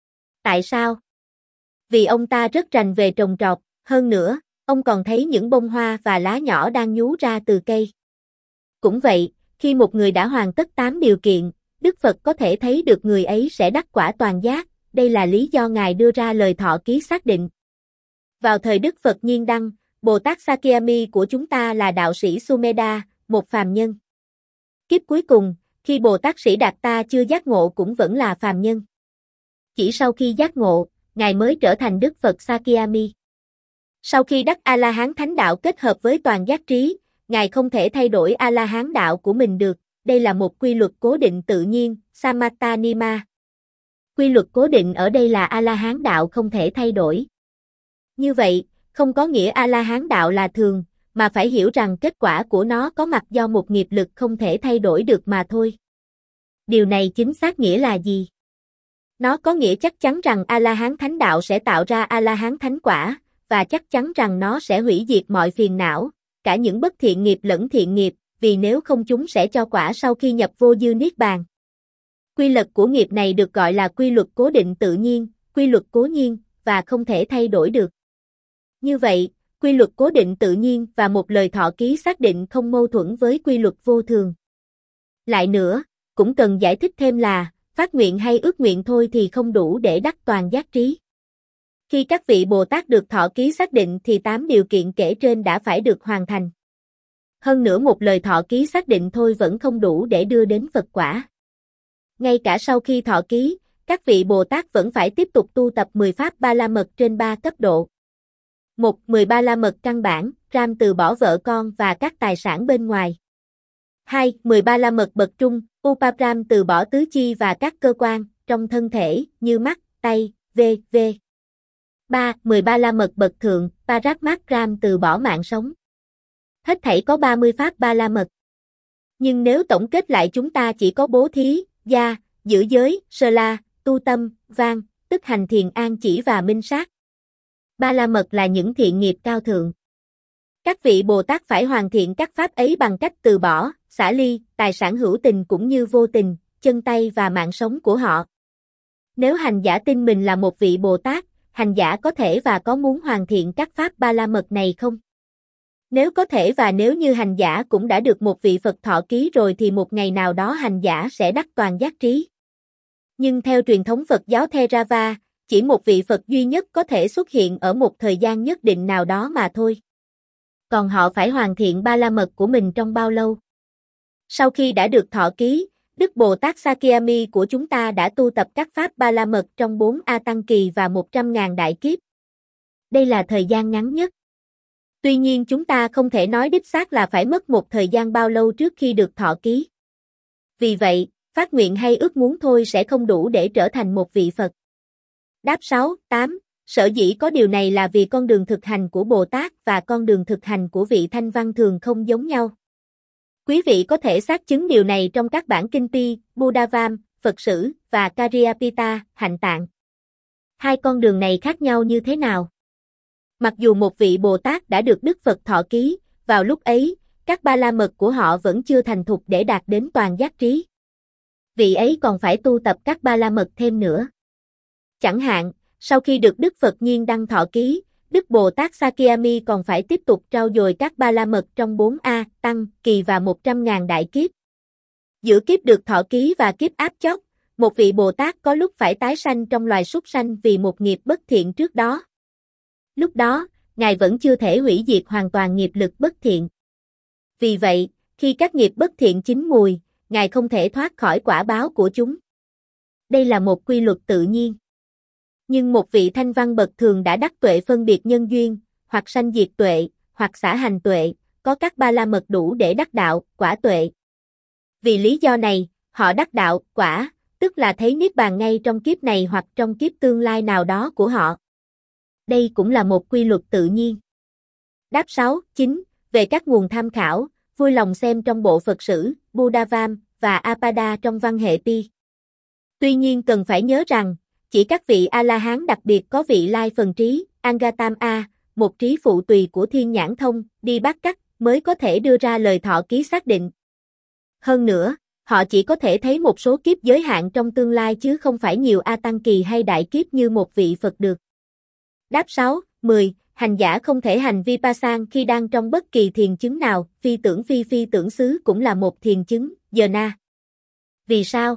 Tại sao? Vì ông ta rất rành về trồng trọt, hơn nữa, ông còn thấy những bông hoa và lá nhỏ đang nhú ra từ cây. Cũng vậy, khi một người đã hoàn tất tám điều kiện, Đức Phật có thể thấy được người ấy sẽ đắc quả toàn giác, đây là lý do Ngài đưa ra lời thọ ký xác định. Vào thời Đức Phật Nhiên Đăng, Bồ Tát Sakyamuni của chúng ta là đạo sĩ Sumedha, một phàm nhân. Kiếp cuối cùng, khi Bồ Tát Sĩ Đạt Ta chưa giác ngộ cũng vẫn là phàm nhân. Chỉ sau khi giác ngộ, Ngài mới trở thành Đức Phật Sakyamuni. Sau khi đắc A-la-hán thánh đạo kết hợp với toàn giác trí, Ngài không thể thay đổi A-la-hán đạo của mình được, đây là một quy luật cố định tự nhiên, Samatha Nima. Quy luật cố định ở đây là A-la-hán đạo không thể thay đổi. Như vậy, không có nghĩa A-la-hán đạo là thường, mà phải hiểu rằng kết quả của nó có mặt do một nghiệp lực không thể thay đổi được mà thôi. Điều này chính xác nghĩa là gì? Nó có nghĩa chắc chắn rằng A-la-hán thánh đạo sẽ tạo ra A-la-hán thánh quả, và chắc chắn rằng nó sẽ hủy diệt mọi phiền não, cả những bất thiện nghiệp lẫn thiện nghiệp, vì nếu không chúng sẽ cho quả sau khi nhập vô dư niết bàn. Quy luật của nghiệp này được gọi là quy luật cố định tự nhiên, quy luật cố nhiên, và không thể thay đổi được. Như vậy, quy luật cố định tự nhiên và một lời thọ ký xác định không mâu thuẫn với quy luật vô thường. Lại nữa, cũng cần giải thích thêm là, phát nguyện hay ước nguyện thôi thì không đủ để đắc toàn giác trí. Khi các vị Bồ Tát được thọ ký xác định thì tám điều kiện kể trên đã phải được hoàn thành. Hơn nữa một lời thọ ký xác định thôi vẫn không đủ để đưa đến Phật quả. Ngay cả sau khi thọ ký, các vị Bồ Tát vẫn phải tiếp tục tu tập mười pháp ba la mật trên ba cấp độ. một. mười ba la mật căn bản, ram từ bỏ vợ con và các tài sản bên ngoài. hai. mười ba la mật bậc trung, upapram từ bỏ tứ chi và các cơ quan trong thân thể như mắt, tay, vân vân. ba. mười ba la mật bậc thượng, paratmakram từ bỏ mạng sống. Hết thảy có ba mươi pháp ba la mật. Nhưng nếu tổng kết lại chúng ta chỉ có bố thí, gia, giữ giới, sơ la, tu tâm, vang, tức hành thiền an chỉ và minh sát. Ba la mật là những thiện nghiệp cao thượng. Các vị Bồ Tát phải hoàn thiện các pháp ấy bằng cách từ bỏ, xả ly, tài sản hữu tình cũng như vô tình, chân tay và mạng sống của họ. Nếu hành giả tin mình là một vị Bồ Tát, hành giả có thể và có muốn hoàn thiện các pháp ba la mật này không? Nếu có thể và nếu như hành giả cũng đã được một vị Phật thọ ký rồi thì một ngày nào đó hành giả sẽ đắc toàn giác trí. Nhưng theo truyền thống Phật giáo Theravada, chỉ một vị Phật duy nhất có thể xuất hiện ở một thời gian nhất định nào đó mà thôi. Còn họ phải hoàn thiện ba la mật của mình trong bao lâu? Sau khi đã được thọ ký, Đức Bồ Tát Sakyamuni của chúng ta đã tu tập các pháp ba la mật trong bốn A Tăng kỳ và một trăm ngàn đại kiếp. Đây là thời gian ngắn nhất. Tuy nhiên chúng ta không thể nói đích xác là phải mất một thời gian bao lâu trước khi được thọ ký. Vì vậy, phát nguyện hay ước muốn thôi sẽ không đủ để trở thành một vị Phật. Đáp sáu, tám. Sở dĩ có điều này là vì con đường thực hành của Bồ Tát và con đường thực hành của vị Thanh Văn thường không giống nhau. Quý vị có thể xác chứng điều này trong các bản kinh Pi, Buddhavam, Phật sử và Karyapita, Hạnh Tạng. Hai con đường này khác nhau như thế nào? Mặc dù một vị Bồ Tát đã được Đức Phật thọ ký, vào lúc ấy, các ba la mật của họ vẫn chưa thành thục để đạt đến toàn giác trí. Vị ấy còn phải tu tập các ba la mật thêm nữa. Chẳng hạn, sau khi được Đức Phật Nhiên Đăng thọ ký, Đức Bồ Tát Sakyamuni còn phải tiếp tục trau dồi các ba la mật trong bốn A, Tăng, Kỳ và một trăm ngàn đại kiếp. Giữa kiếp được thọ ký và kiếp áp chót, một vị Bồ Tát có lúc phải tái sanh trong loài súc sanh vì một nghiệp bất thiện trước đó. Lúc đó, Ngài vẫn chưa thể hủy diệt hoàn toàn nghiệp lực bất thiện. Vì vậy, khi các nghiệp bất thiện chín mùi, Ngài không thể thoát khỏi quả báo của chúng. Đây là một quy luật tự nhiên. Nhưng một vị thanh văn bậc thường đã đắc tuệ phân biệt nhân duyên, hoặc sanh diệt tuệ, hoặc xả hành tuệ, có các ba la mật đủ để đắc đạo, quả tuệ. Vì lý do này, họ đắc đạo, quả, tức là thấy niết bàn ngay trong kiếp này hoặc trong kiếp tương lai nào đó của họ. Đây cũng là một quy luật tự nhiên. Đáp sáu, chín. Về các nguồn tham khảo, vui lòng xem trong bộ Phật sử, Buddhavam và Apada trong văn hệ Pi. Tuy nhiên cần phải nhớ rằng, chỉ các vị A-la-hán đặc biệt có vị lai phần trí, Angatam-a, một trí phụ tùy của Thiên Nhãn Thông, đi bắt cắt, mới có thể đưa ra lời thọ ký xác định. Hơn nữa, họ chỉ có thể thấy một số kiếp giới hạn trong tương lai chứ không phải nhiều A Tăng kỳ hay đại kiếp như một vị Phật được. Đáp sáu, mười. Hành giả không thể hành Vipassana khi đang trong bất kỳ thiền chứng nào, phi tưởng phi phi tưởng xứ cũng là một thiền chứng, jhana. Vì sao?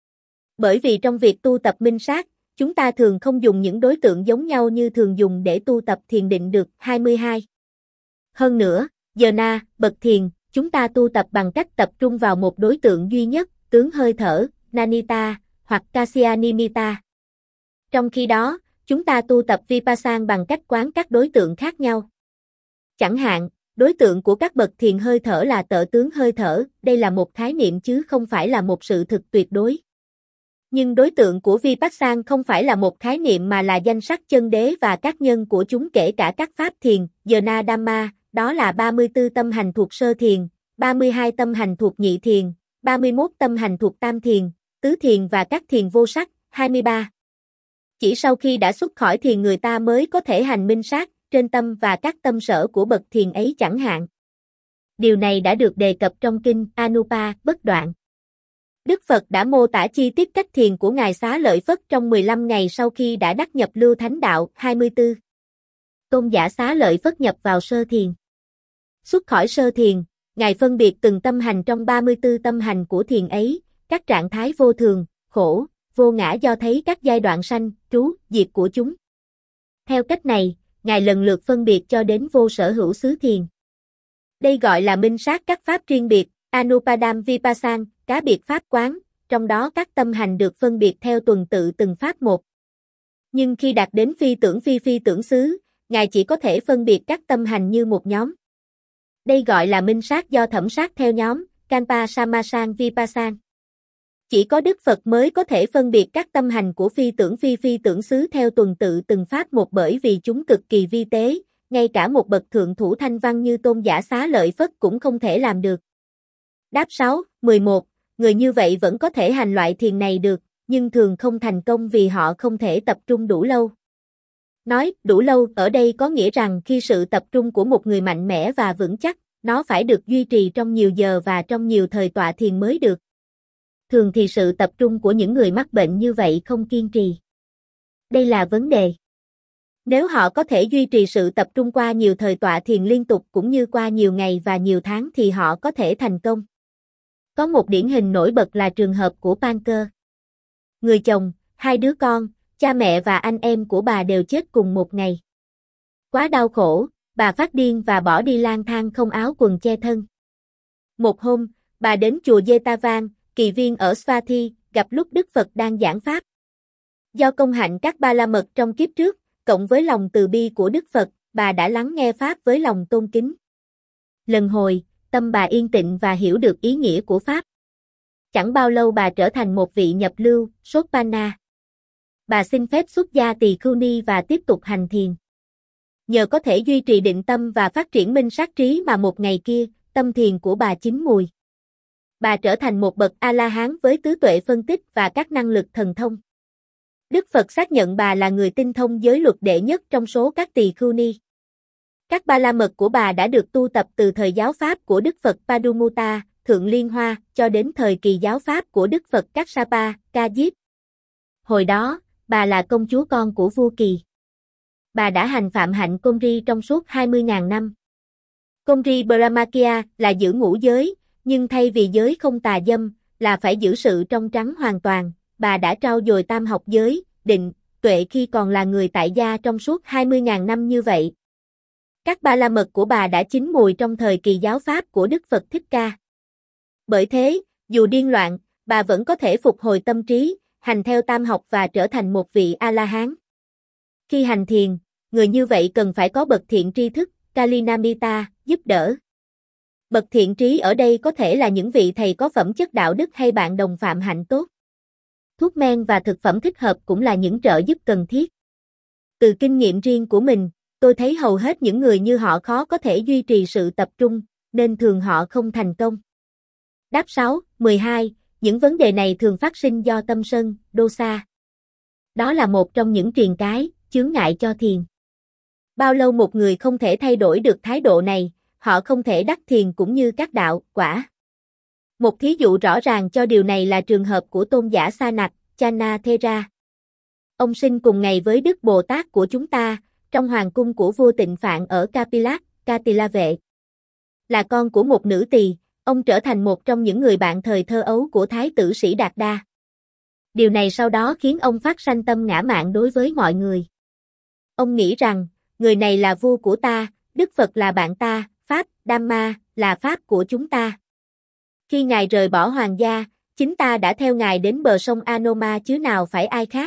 Bởi vì trong việc tu tập minh sát, chúng ta thường không dùng những đối tượng giống nhau như thường dùng để tu tập thiền định được. hai mươi hai. Hơn nữa, jhana, bậc thiền, chúng ta tu tập bằng cách tập trung vào một đối tượng duy nhất, tướng hơi thở, Nanita, hoặc Kasyanimita. Trong khi đó, chúng ta tu tập Vipassana bằng cách quán các đối tượng khác nhau. Chẳng hạn, đối tượng của các bậc thiền hơi thở là tợ tướng hơi thở, đây là một khái niệm chứ không phải là một sự thực tuyệt đối. Nhưng đối tượng của Vipassana không phải là một khái niệm mà là danh sắc chân đế và các nhân của chúng kể cả các pháp thiền, Jhana Dhamma, đó là ba mươi tư tâm hành thuộc sơ thiền, ba mươi hai tâm hành thuộc nhị thiền, ba mươi mốt tâm hành thuộc tam thiền, tứ thiền và các thiền vô sắc, hai mươi ba. Chỉ sau khi đã xuất khỏi thiền người ta mới có thể hành minh sát, trên tâm và các tâm sở của bậc thiền ấy chẳng hạn. Điều này đã được đề cập trong kinh Anupa, bất đoạn. Đức Phật đã mô tả chi tiết cách thiền của Ngài Xá Lợi Phất trong mười lăm ngày sau khi đã đắc nhập lưu thánh đạo, hai mươi tư. Tôn giả Xá Lợi Phất nhập vào sơ thiền. Xuất khỏi sơ thiền, Ngài phân biệt từng tâm hành trong ba mươi tư tâm hành của thiền ấy, các trạng thái vô thường, khổ, vô ngã do thấy các giai đoạn sanh, trú, diệt của chúng. Theo cách này, Ngài lần lượt phân biệt cho đến vô sở hữu xứ thiền. Đây gọi là minh sát các pháp riêng biệt, Anupadam Vipassana, cá biệt pháp quán, trong đó các tâm hành được phân biệt theo tuần tự từng pháp một. Nhưng khi đạt đến phi tưởng phi phi tưởng xứ, Ngài chỉ có thể phân biệt các tâm hành như một nhóm. Đây gọi là minh sát do thẩm sát theo nhóm, Kanpa Samasan Vipassana. Chỉ có Đức Phật mới có thể phân biệt các tâm hành của phi tưởng phi phi tưởng xứ theo tuần tự từng pháp một bởi vì chúng cực kỳ vi tế, ngay cả một bậc thượng thủ thanh văn như Tôn giả Xá Lợi Phất cũng không thể làm được. Đáp sáu, mười một. Người như vậy vẫn có thể hành loại thiền này được, nhưng thường không thành công vì họ không thể tập trung đủ lâu. Nói đủ lâu ở đây có nghĩa rằng khi sự tập trung của một người mạnh mẽ và vững chắc, nó phải được duy trì trong nhiều giờ và trong nhiều thời tọa thiền mới được. Thường thì sự tập trung của những người mắc bệnh như vậy không kiên trì. Đây là vấn đề. Nếu họ có thể duy trì sự tập trung qua nhiều thời tọa thiền liên tục cũng như qua nhiều ngày và nhiều tháng thì họ có thể thành công. Có một điển hình nổi bật là trường hợp của Pankơ. Người chồng, hai đứa con, cha mẹ và anh em của bà đều chết cùng một ngày. Quá đau khổ, bà phát điên và bỏ đi lang thang không áo quần che thân. Một hôm, bà đến chùa Jetavan, kỳ viên ở Svathi, gặp lúc Đức Phật đang giảng pháp. Do công hạnh các ba la mật trong kiếp trước, cộng với lòng từ bi của Đức Phật, bà đã lắng nghe pháp với lòng tôn kính. Lần hồi, tâm bà yên tịnh và hiểu được ý nghĩa của pháp. Chẳng bao lâu bà trở thành một vị nhập lưu, Sopanna. Bà xin phép xuất gia tỳ khưu ni và tiếp tục hành thiền. Nhờ có thể duy trì định tâm và phát triển minh sát trí mà một ngày kia, tâm thiền của bà chín mùi. Bà trở thành một bậc A-la-hán với tứ tuệ phân tích và các năng lực thần thông. Đức Phật xác nhận bà là người tinh thông giới luật đệ nhất trong số các tỳ khưu ni. Các ba la mật của bà đã được tu tập từ thời giáo pháp của Đức Phật Padumuta, Thượng Liên Hoa, cho đến thời kỳ giáo pháp của Đức Phật Kassapa, Ca Diếp. Hồi đó, bà là công chúa con của vua Kỳ. Bà đã hành phạm hạnh Công-ri trong suốt hai mươi nghìn năm. Công-ri Brahmacya là giữ ngũ giới, nhưng thay vì giới không tà dâm, là phải giữ sự trong trắng hoàn toàn, bà đã trau dồi tam học giới, định, tuệ khi còn là người tại gia trong suốt hai mươi nghìn năm như vậy. Các ba la mật của bà đã chín mùi trong thời kỳ giáo pháp của Đức Phật Thích Ca. Bởi thế, dù điên loạn, bà vẫn có thể phục hồi tâm trí, hành theo tam học và trở thành một vị A-la-hán. Khi hành thiền, người như vậy cần phải có bậc thiện tri thức, Kalinamita, giúp đỡ. Bậc thiện trí ở đây có thể là những vị thầy có phẩm chất đạo đức hay bạn đồng phạm hạnh tốt. Thuốc men và thực phẩm thích hợp cũng là những trợ giúp cần thiết. Từ kinh nghiệm riêng của mình, tôi thấy hầu hết những người như họ khó có thể duy trì sự tập trung, nên thường họ không thành công. Đáp sáu, mười hai. Những vấn đề này thường phát sinh do tâm sân, dosa. Đó là một trong những triền cái, chướng ngại cho thiền. Bao lâu một người không thể thay đổi được thái độ này, họ không thể đắc thiền cũng như các đạo, quả. Một thí dụ rõ ràng cho điều này là trường hợp của tôn giả Sa Nặc, Channa Thera. Ông sinh cùng ngày với Đức Bồ Tát của chúng ta, trong hoàng cung của vua Tịnh Phạn ở Kapilak, Katila Vệ. Là con của một nữ tỳ, ông trở thành một trong những người bạn thời thơ ấu của Thái tử Sĩ Đạt Đa. Điều này sau đó khiến ông phát sanh tâm ngã mạn đối với mọi người. Ông nghĩ rằng, người này là vua của ta, Đức Phật là bạn ta, Pháp, Dhamma, là Pháp của chúng ta. Khi Ngài rời bỏ hoàng gia, chính ta đã theo Ngài đến bờ sông Anoma chứ nào phải ai khác.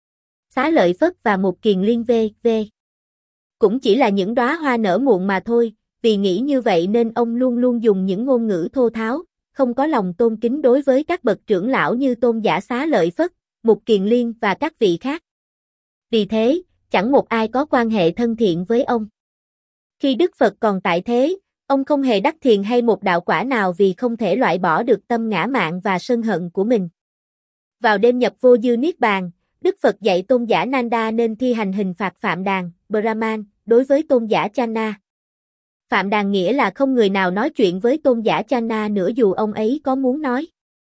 Xá Lợi Phất và Mục Kiền Liên vê vê cũng chỉ là những đóa hoa nở muộn mà thôi, vì nghĩ như vậy nên ông luôn luôn dùng những ngôn ngữ thô tháo, không có lòng tôn kính đối với các bậc trưởng lão như tôn giả Xá Lợi Phất, Mục Kiền Liên và các vị khác. Vì thế, chẳng một ai có quan hệ thân thiện với ông. Khi Đức Phật còn tại thế, ông không hề đắc thiền hay một đạo quả nào vì không thể loại bỏ được tâm ngã mạn và sân hận của mình. Vào đêm nhập vô dư niết bàn, Đức Phật dạy tôn giả Nanda nên thi hành hình phạt phạm đàn, Brahman, đối với tôn giả Channa. Phạm đàn nghĩa là không người nào nói chuyện với tôn giả Channa nữa dù ông ấy có muốn nói.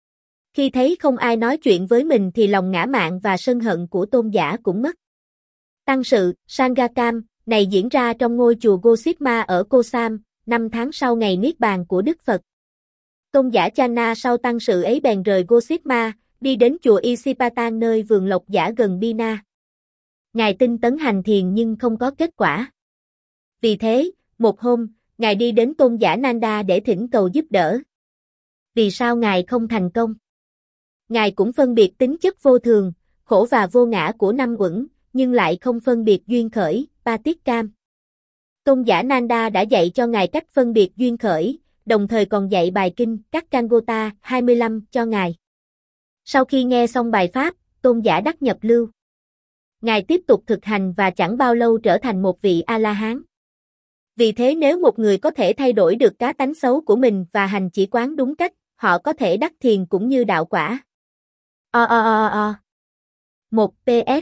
Khi thấy không ai nói chuyện với mình thì lòng ngã mạn và sân hận của tôn giả cũng mất. Tăng sự, Sangakam, này diễn ra trong ngôi chùa Gosipma ở Kosam, năm tháng sau ngày niết bàn của Đức Phật. Tôn giả Channa sau tăng sự ấy bèn rời Gosipma, đi đến chùa Isipatan nơi vườn lộc giả gần Bina. Ngài tinh tấn hành thiền nhưng không có kết quả. Vì thế, một hôm, Ngài đi đến tôn giả Nanda để thỉnh cầu giúp đỡ. Vì sao Ngài không thành công? Ngài cũng phân biệt tính chất vô thường, khổ và vô ngã của năm uẩn, nhưng lại không phân biệt duyên khởi, Patikam. Tôn giả Nanda đã dạy cho Ngài cách phân biệt duyên khởi, đồng thời còn dạy bài kinh các Kangota hai mươi lăm cho Ngài. Sau khi nghe xong bài pháp, tôn giả đắc nhập lưu. Ngài tiếp tục thực hành và chẳng bao lâu trở thành một vị A-la-hán. Vì thế nếu một người có thể thay đổi được cá tánh xấu của mình và hành chỉ quán đúng cách, họ có thể đắc thiền cũng như đạo quả. O o o o. một pê ét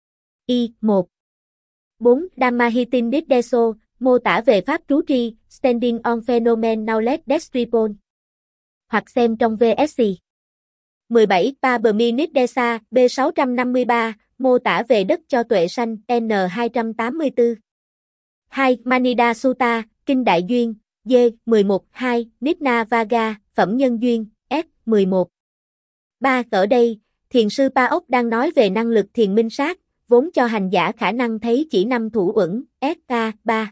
I một bốn Dhammahitin Niddeso, mô tả về pháp trú tri, Standing on Phenomen Knowledge Description. Hoặc xem trong vê ét xê. mười bảy Pabami Niddesa, B sáu trăm năm mươi ba, mô tả về đất cho tuệ sanh, N hai trăm tám mươi tư. hai Manida Sutta, Kinh Đại Duyên, D mười một hai, Nitna Vaga, Phẩm Nhân Duyên, S mười một. ba Ở đây, thiền sư Pa Ốc đang nói về năng lực thiền minh sát, vốn cho hành giả khả năng thấy chỉ năm thủ uẩn, S K ba.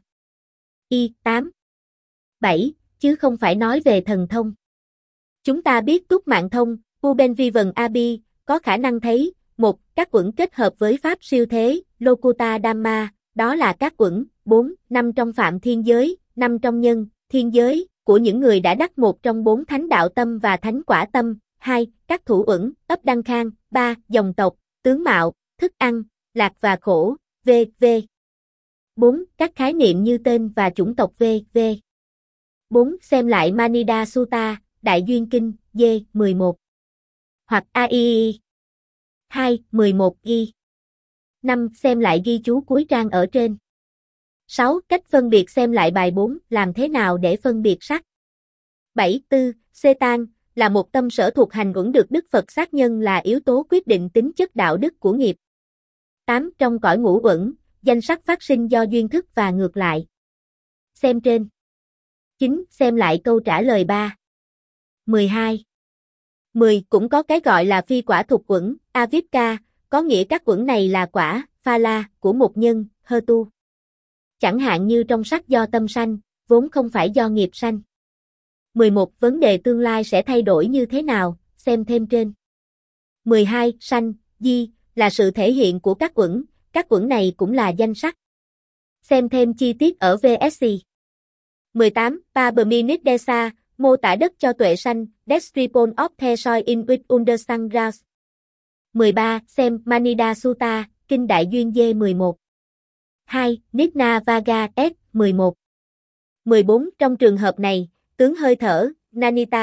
I tám. bảy, chứ không phải nói về thần thông. Chúng ta biết Túc Mạng Thông, Ubenvivan Abi, có khả năng thấy, một, các uẩn kết hợp với pháp siêu thế, Lokuta Dhamma, đó là các uẩn, bốn, năm trong phạm thiên giới, năm trong nhân, thiên giới, của những người đã đắc một trong bốn thánh đạo tâm và thánh quả tâm, hai, các thủ uẩn, ấp đăng khang, ba, dòng tộc, tướng mạo, thức ăn, lạc và khổ, vân vân. bốn. Các khái niệm như tên và chủng tộc vân vân. bốn. Xem lại Manida Sutta, Đại Duyên Kinh, D mười một. Hoặc a i i. hai, mười một ghi. năm. Xem lại ghi chú cuối trang ở trên. sáu. Cách phân biệt xem lại bài bốn, làm thế nào để phân biệt sắc. bảy. Tư, Setan, là một tâm sở thuộc hành uẩn được Đức Phật xác nhân là yếu tố quyết định tính chất đạo đức của nghiệp. tám. Trong cõi ngũ uẩn, danh sắc phát sinh do duyên thức và ngược lại. Xem trên. chín. Xem lại câu trả lời ba. mười hai. mười. Cũng có cái gọi là phi quả thuộc uẩn, Avipka, có nghĩa các uẩn này là quả, Phala, của một nhân, Hơ tu. Chẳng hạn như trong sắc do tâm sanh, vốn không phải do nghiệp sanh. mười một. Vấn đề tương lai sẽ thay đổi như thế nào, xem thêm trên. mười hai. Sanh, di, là sự thể hiện của các uẩn, các uẩn này cũng là danh sắc. Xem thêm chi tiết ở vê ét xê. mười tám. Pabami-niddesa, mô tả đất cho tuệ sanh, Description of the soil in which understand grass. mười ba. Xem Manida Sutta, Kinh Đại Duyên D mười một. hai. Nitna Vaga S mười một. mười bốn. Trong trường hợp này, tướng hơi thở, Nanita,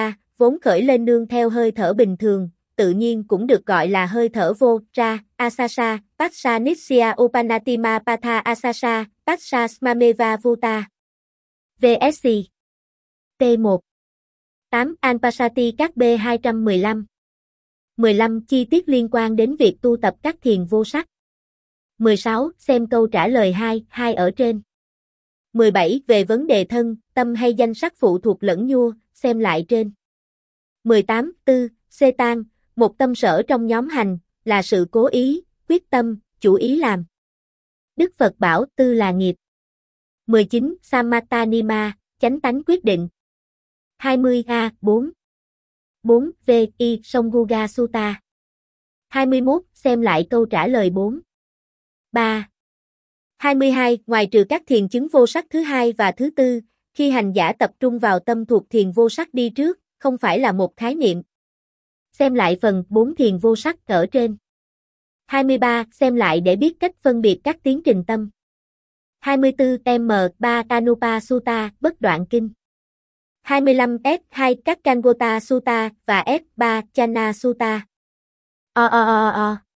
vốn khởi lên nương theo hơi thở bình thường, tự nhiên cũng được gọi là hơi thở vô, ra, asasa, patsa nitsya upanatima patha asasa, patsa smameva vuta. vê ét xê. T một. tám. Anpasati các B hai trăm mười lăm. mười lăm. Chi tiết liên quan đến việc tu tập các thiền vô sắc. mười sáu. Xem câu trả lời hai, hai ở trên. mười bảy. Về vấn đề thân, tâm hay danh sắc phụ thuộc lẫn nhua, xem lại trên. mười tám. Tư. Xê tan, một tâm sở trong nhóm hành, là sự cố ý, quyết tâm, chủ ý làm. Đức Phật bảo tư là nghiệp. mười chín. Samattanima, chánh tánh quyết định. hai mươi. A. bốn. bốn. V. I. Samguga Sutta. hai mươi mốt. Xem lại câu trả lời bốn. ba. hai mươi hai. Ngoài trừ các thiền chứng vô sắc thứ hai và thứ tư, khi hành giả tập trung vào tâm thuộc thiền vô sắc đi trước, không phải là một khái niệm. Xem lại phần bốn thiền vô sắc ở trên. hai mươi ba. Xem lại để biết cách phân biệt các tiến trình tâm. hai mươi tư. M ba. Anupa Sutta, bất đoạn kinh. hai mươi lăm. S hai. Các Kangota Sutta và S ba. Chana Sutta. O o o o.